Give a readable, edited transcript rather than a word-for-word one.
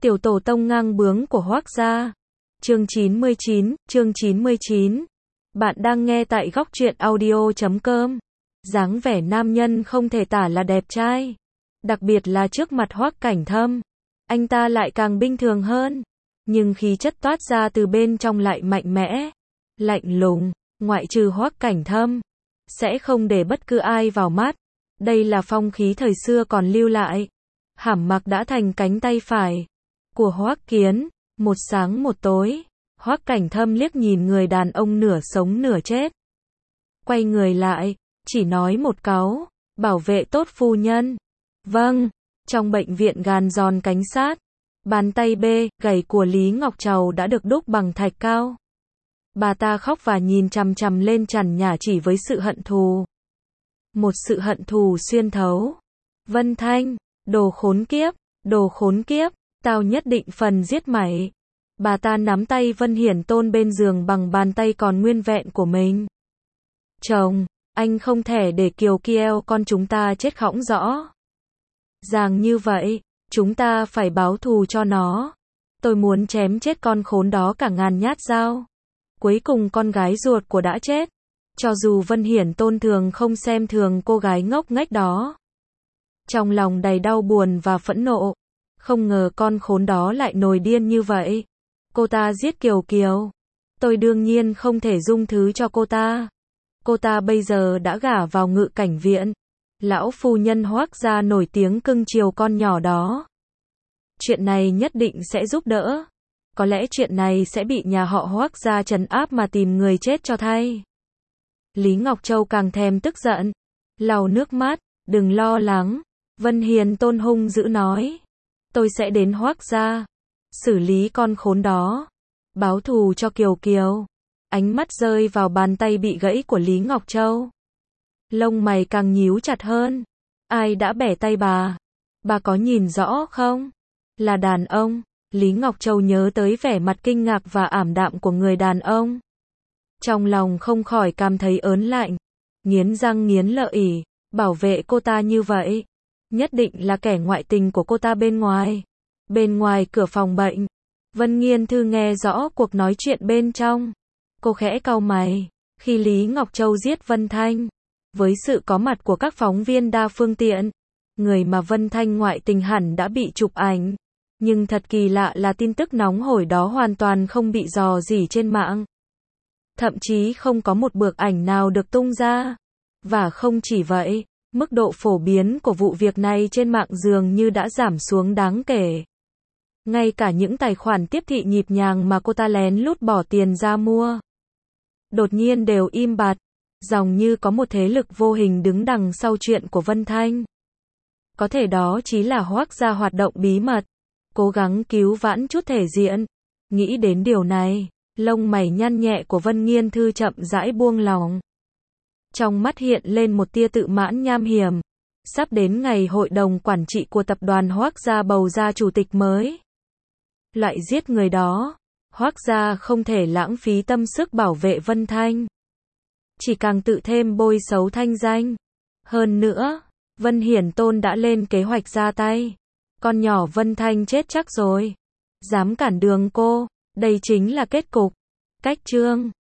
Tiểu tổ tông ngang bướng của Hoác gia. Chương 99. Bạn đang nghe tại góc truyện audio.com. Dáng vẻ nam nhân không thể tả là đẹp trai. Đặc biệt là trước mặt Hoác Cảnh Thâm. Anh ta lại càng bình thường hơn. Nhưng khí chất toát ra từ bên trong lại mạnh mẽ, lạnh lùng, ngoại trừ Hoác Cảnh Thâm. Sẽ không để bất cứ ai vào mắt. Đây là phong khí thời xưa còn lưu lại. Hàm mặc đã thành cánh tay phải của Hoác Kiến, một sáng một tối. Hoác Cảnh Thâm liếc nhìn người đàn ông nửa sống nửa chết. Quay người lại, chỉ nói một câu, bảo vệ tốt phu nhân. Vâng. Trong bệnh viện gan giòn cánh sát, bàn tay bê gầy của Lý Ngọc Trầu đã được đúc bằng thạch cao. Bà ta khóc và nhìn chằm chằm lên trần nhà chỉ với sự hận thù. Một sự hận thù xuyên thấu. Vân Thanh, đồ khốn kiếp, tao nhất định phần giết mày. Bà ta nắm tay Vân Hiển Tôn bên giường bằng bàn tay còn nguyên vẹn của mình. Chồng, anh không thể để Kiều Kiêu con chúng ta chết khõng rõ ràng như vậy, chúng ta phải báo thù cho nó. Tôi muốn chém chết con khốn đó cả ngàn nhát dao. Cuối cùng con gái ruột của đã chết. Cho dù Vân Hiển Tôn thường không xem thường cô gái ngốc nghếch đó. Trong lòng đầy đau buồn và phẫn nộ. Không ngờ con khốn đó lại nổi điên như vậy. Cô ta giết Kiều Kiều. Tôi đương nhiên không thể dung thứ cho cô ta. Cô ta bây giờ đã gả vào Ngự Cảnh viện. Lão phu nhân Hoác gia nổi tiếng cưng chiều con nhỏ đó. Chuyện này nhất định sẽ giúp đỡ. Có lẽ chuyện này sẽ bị nhà họ Hoác gia trấn áp mà tìm người chết cho thay. Lý Ngọc Châu càng thèm tức giận. Lau nước mắt, đừng lo lắng. Vân Hiền Tôn hung dữ nói. Tôi sẽ đến Hoác gia. Xử lý con khốn đó. Báo thù cho Kiều Kiều. Ánh mắt rơi vào bàn tay bị gãy của Lý Ngọc Châu. Lông mày càng nhíu chặt hơn. Ai đã bẻ tay bà? Bà có nhìn rõ không? Là đàn ông. Lý Ngọc Châu nhớ tới vẻ mặt kinh ngạc và ảm đạm của người đàn ông. Trong lòng không khỏi cảm thấy ớn lạnh. Nghiến răng nghiến lợi, bảo vệ cô ta như vậy. Nhất định là kẻ ngoại tình của cô ta bên ngoài. Bên ngoài cửa phòng bệnh, Vân Nghiên Thư nghe rõ cuộc nói chuyện bên trong. Cô khẽ cau mày. Khi Lý Ngọc Châu giết Vân Thanh, với sự có mặt của các phóng viên đa phương tiện, người mà Vân Thanh ngoại tình hẳn đã bị chụp ảnh. Nhưng thật kỳ lạ là tin tức nóng hổi đó hoàn toàn không bị rò rỉ trên mạng. Thậm chí không có một bức ảnh nào được tung ra. Và không chỉ vậy, mức độ phổ biến của vụ việc này trên mạng dường như đã giảm xuống đáng kể. Ngay cả những tài khoản tiếp thị nhịp nhàng mà cô ta lén lút bỏ tiền ra mua, đột nhiên đều im bặt. Dường như có một thế lực vô hình đứng đằng sau chuyện của Vân Thanh. Có thể đó chỉ là Hoác gia hoạt động bí mật, cố gắng cứu vãn chút thể diện. Nghĩ đến điều này, lông mày nhăn nhẹ của Vân Nghiên Thư chậm rãi buông lỏng. Trong mắt hiện lên một tia tự mãn nham hiểm. Sắp đến ngày hội đồng quản trị của tập đoàn Hoác gia bầu ra chủ tịch mới. Lại giết người đó, Hoác gia không thể lãng phí tâm sức bảo vệ Vân Thanh. Chỉ càng tự thêm bôi xấu thanh danh. Hơn nữa, Vân Hiển Tôn đã lên kế hoạch ra tay. Con nhỏ Vân Thanh chết chắc rồi. Dám cản đường cô, đây chính là kết cục. Cách chương